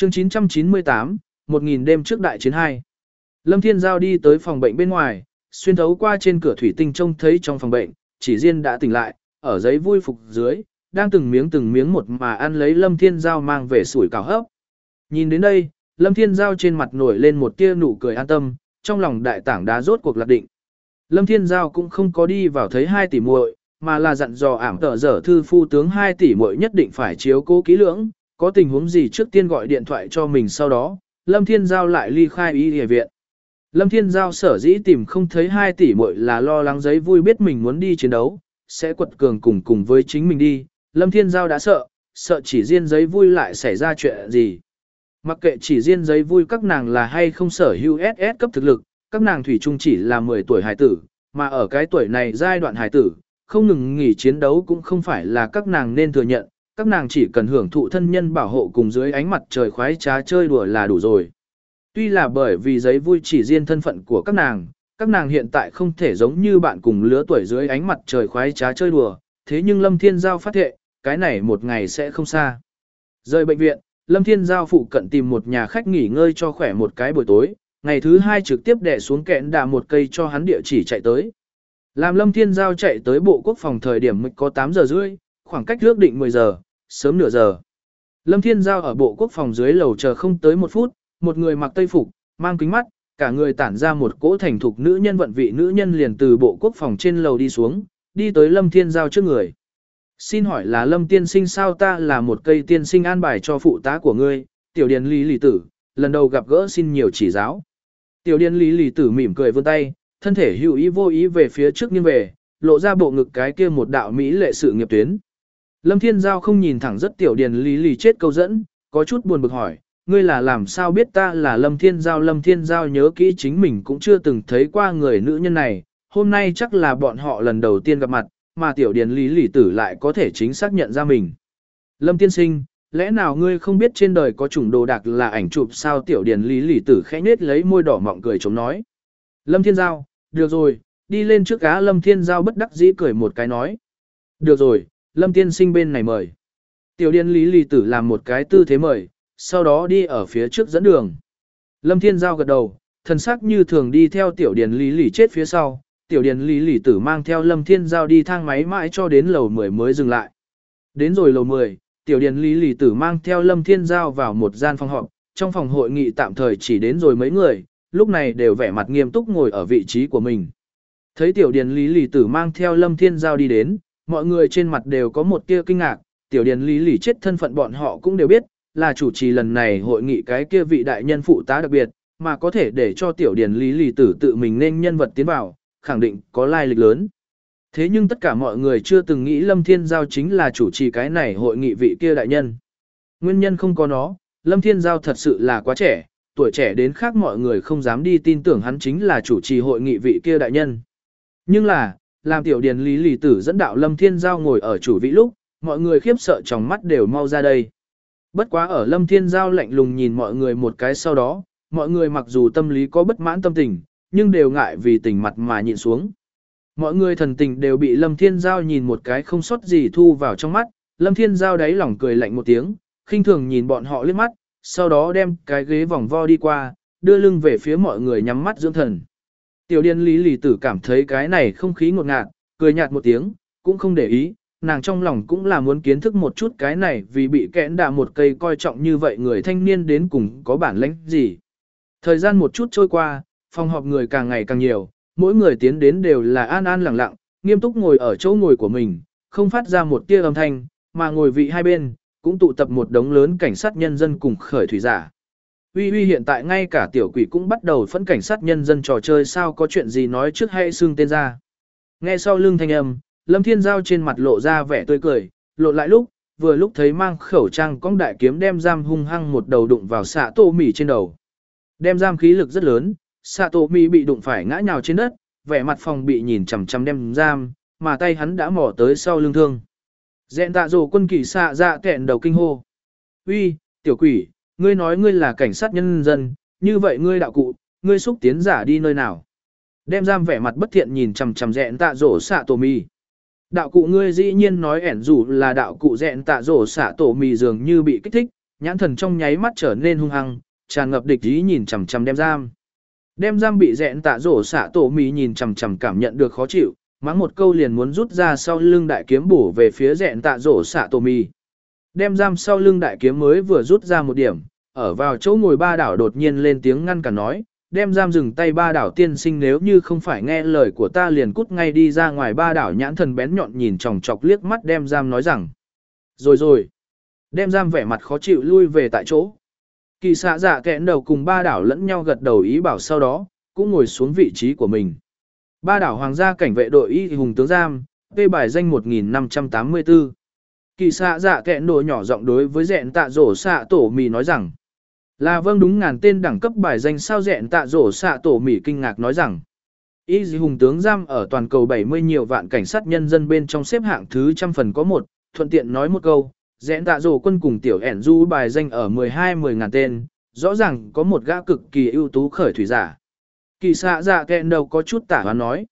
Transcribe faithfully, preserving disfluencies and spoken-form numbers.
Chương chín trăm chín mươi tám, một nghìn đêm trước đại chiến hai. Lâm Thiên Giao đi tới phòng bệnh bên ngoài, xuyên thấu qua trên cửa thủy tinh trông thấy trong phòng bệnh, chỉ riêng đã tỉnh lại, ở giấy vui phục dưới, đang từng miếng từng miếng một mà ăn lấy Lâm Thiên Giao mang về sủi cảo hấp. Nhìn đến đây, Lâm Thiên Giao trên mặt nổi lên một tia nụ cười an tâm, trong lòng đại tảng đá rốt cuộc lạc định. Lâm Thiên Giao cũng không có đi vào thấy hai tỷ muội, mà là dặn dò ảm tờ dở thư phu tướng hai tỷ muội nhất định phải chiếu cố kỹ lưỡng, có tình huống gì trước tiên gọi điện thoại cho mình, sau đó, Lâm Thiên Giao lại ly khai y y viện. Lâm Thiên Giao sở dĩ tìm không thấy hai tỷ muội là lo lắng giấy vui biết mình muốn đi chiến đấu, sẽ quật cường cùng cùng với chính mình đi. Lâm Thiên Giao đã sợ, sợ chỉ riêng giấy vui lại xảy ra chuyện gì. Mặc kệ chỉ riêng giấy vui các nàng là hay không sở hữu ét ét cấp thực lực, các nàng thủy chung chỉ là mười tuổi hài tử, mà ở cái tuổi này giai đoạn hài tử, không ngừng nghỉ chiến đấu cũng không phải là các nàng nên thừa nhận, các nàng chỉ cần hưởng thụ thân nhân bảo hộ cùng dưới ánh mặt trời khoái trá chơi đùa là đủ rồi. Tuy là bởi vì giấy vui chỉ riêng thân phận của các nàng, các nàng hiện tại không thể giống như bạn cùng lứa tuổi dưới ánh mặt trời khoái trá chơi đùa, thế nhưng Lâm Thiên Giao phát thệ, cái này một ngày sẽ không xa. Rời bệnh viện, Lâm Thiên Giao phụ cận tìm một nhà khách nghỉ ngơi cho khỏe một cái buổi tối, ngày thứ hai trực tiếp đè xuống kẽn đà một cây cho hắn địa chỉ chạy tới. Làm Lâm Thiên Giao chạy tới Bộ Quốc phòng thời điểm có tám giờ rưỡi, khoảng cách ước định mười giờ, sớm nửa giờ. Lâm Thiên Giao ở Bộ Quốc phòng dưới lầu chờ không tới một phút, một người mặc tây phục, mang kính mắt, cả người tản ra một cỗ thành thục nữ nhân vận vị nữ nhân liền từ Bộ Quốc phòng trên lầu đi xuống, đi tới Lâm Thiên Giao trước người. Xin hỏi là Lâm tiên sinh sao? Ta là một cây tiên sinh an bài cho phụ tá của ngươi, Tiểu Điền Lý Lý Tử, lần đầu gặp gỡ xin nhiều chỉ giáo. Tiểu Điền Lý Lý Tử mỉm cười vươn tay, thân thể hữu ý vô ý về phía trước nghiêng về, lộ ra bộ ngực cái kia một đạo mỹ lệ sự nghiệp tuyến. Lâm Thiên Giao không nhìn thẳng rất Tiểu Điền Lý Lý chết câu dẫn, có chút buồn bực hỏi, ngươi là làm sao biết ta là Lâm Thiên Giao? Lâm Thiên Giao nhớ kỹ chính mình cũng chưa từng thấy qua người nữ nhân này, hôm nay chắc là bọn họ lần đầu tiên gặp mặt, mà Tiểu Điền Lý Lý Tử lại có thể chính xác nhận ra mình. Lâm tiên sinh, lẽ nào ngươi không biết trên đời có chủng đồ đạc là ảnh chụp sao? Tiểu Điền Lý Lý Tử khẽ nết lấy môi đỏ mọng cười chống nói. Lâm Thiên Giao, được rồi, đi lên trước cá. Lâm Thiên Giao bất đắc dĩ cười một cái nói. Được rồi, Lâm tiên sinh bên này mời. Tiểu Điền Lý Lý Tử làm một cái tư thế mời, sau đó đi ở phía trước dẫn đường. Lâm Thiên Giao gật đầu, thần sắc như thường đi theo Tiểu Điền Lý Lý chết phía sau. Tiểu Điền Lý Lý Tử mang theo Lâm Thiên Giao đi thang máy mãi cho đến lầu mười mới dừng lại. Đến rồi lầu mười, Tiểu Điền Lý Lý Tử mang theo Lâm Thiên Giao vào một gian phòng họp, trong phòng hội nghị tạm thời chỉ đến rồi mấy người, lúc này đều vẻ mặt nghiêm túc ngồi ở vị trí của mình. Thấy Tiểu Điền Lý Lý Tử mang theo Lâm Thiên Giao đi đến, mọi người trên mặt đều có một tia kinh ngạc, Tiểu Điền Lý Lý chết thân phận bọn họ cũng đều biết, là chủ trì lần này hội nghị cái kia vị đại nhân phụ tá đặc biệt, mà có thể để cho Tiểu Điền Lý Lý Tử tự mình nên nhân vật tiến vào, khẳng định có lai lịch lớn. Thế nhưng tất cả mọi người chưa từng nghĩ Lâm Thiên Giao chính là chủ trì cái này hội nghị vị kia đại nhân. Nguyên nhân không có nó, Lâm Thiên Giao thật sự là quá trẻ, tuổi trẻ đến khác mọi người không dám đi tin tưởng hắn chính là chủ trì hội nghị vị kia đại nhân. Nhưng là, làm Tiểu Điền Lý Lý Tử dẫn đạo Lâm Thiên Giao ngồi ở chủ vị lúc, mọi người khiếp sợ trong mắt đều mau ra đây. Bất quá ở Lâm Thiên Giao lạnh lùng nhìn mọi người một cái sau đó, mọi người mặc dù tâm lý có bất mãn tâm tình, nhưng đều ngại vì tình mặt mà nhịn xuống. Mọi người thần tình đều bị Lâm Thiên Giao nhìn một cái không sót gì thu vào trong mắt, Lâm Thiên Giao đáy lòng cười lạnh một tiếng, khinh thường nhìn bọn họ liếc mắt, sau đó đem cái ghế vòng vo đi qua, đưa lưng về phía mọi người nhắm mắt dưỡng thần. Tiểu Điền Lý Lý Tử cảm thấy cái này không khí ngột ngạt, cười nhạt một tiếng, cũng không để ý, nàng trong lòng cũng là muốn kiến thức một chút cái này vì bị kẽn đà một cây coi trọng như vậy người thanh niên đến cùng có bản lĩnh gì. Thời gian một chút trôi qua, phòng họp người càng ngày càng nhiều, mỗi người tiến đến đều là an an lặng lặng, nghiêm túc ngồi ở chỗ ngồi của mình, không phát ra một tia âm thanh, mà ngồi vị hai bên, cũng tụ tập một đống lớn cảnh sát nhân dân cùng khởi thủy giả. Uy uy hiện tại ngay cả tiểu quỷ cũng bắt đầu phẫn cảnh sát nhân dân trò chơi sao có chuyện gì nói trước hay xưng tên ra. Nghe sau lưng thanh âm, Lâm Thiên Giao trên mặt lộ ra vẻ tươi cười, lộ lại lúc, vừa lúc thấy mang khẩu trang cong đại kiếm đem giam hung hăng một đầu đụng vào xạ tô mỉ trên đầu. Đem giam khí lực rất lớn, xạ tô mỉ bị đụng phải ngã nhào trên đất, vẻ mặt phòng bị nhìn chằm chằm đem giam, mà tay hắn đã mò tới sau lưng thương. Dẹn tạ rồ quân kỳ xạ dạ kẹn đầu kinh hô. Uy, tiểu quỷ, ngươi nói ngươi là cảnh sát nhân dân, như vậy ngươi đạo cụ, ngươi xúc tiến giả đi nơi nào? Đem giam vẻ mặt bất thiện nhìn chằm chằm dẹn tạ rồ xạ tổ mì. Đạo cụ ngươi dĩ nhiên nói ẻn dù là đạo cụ dẹn tạ rồ xạ tổ mì dường như bị kích thích, Nhãn thần trong nháy mắt trở nên hung hăng, tràn ngập địch ý nhìn chằm chằm đem giam. Đem giam bị dẹn tạ rổ xạ tổ mì nhìn chằm chằm cảm nhận được khó chịu, mắng một câu liền muốn rút ra sau lưng đại kiếm bổ về phía dẹn tạ rổ xạ tổ mì. Đem giam sau lưng đại kiếm mới vừa rút ra một điểm, ở vào chỗ ngồi ba đảo đột nhiên lên tiếng ngăn cản nói, đem giam dừng tay ba đảo tiên sinh nếu như không phải nghe lời của ta liền cút ngay đi ra ngoài ba đảo nhãn thần bén nhọn nhìn chòng chọc liếc mắt đem giam nói rằng. Rồi rồi. Đem giam vẻ mặt khó chịu lui về tại chỗ. Kỳ xạ dạ kẹn đầu cùng ba đảo lẫn nhau gật đầu ý bảo sau đó, cũng ngồi xuống vị trí của mình. Ba đảo hoàng gia cảnh vệ đội y hùng tướng giam, phê bài danh một nghìn năm trăm tám mươi tư. Kỳ xạ dạ kẹn đồ nhỏ giọng đối với dẹn tạ rổ xạ tổ mì nói rằng. Là vâng đúng ngàn tên đẳng cấp bài danh sao dẹn tạ rổ xạ tổ mì kinh ngạc nói rằng. Y hùng tướng giam ở toàn cầu bảy mươi nhiều vạn cảnh sát nhân dân bên trong xếp hạng thứ trăm phần có một, thuận tiện nói một câu. Dẹn tạ rổ quân cùng tiểu ẻn du bài danh ở mười hai mười ngàn tên, rõ ràng có một gã cực kỳ ưu tú khởi thủy giả. Kỳ xạ dạ kẹn đầu có chút tả hoán nói.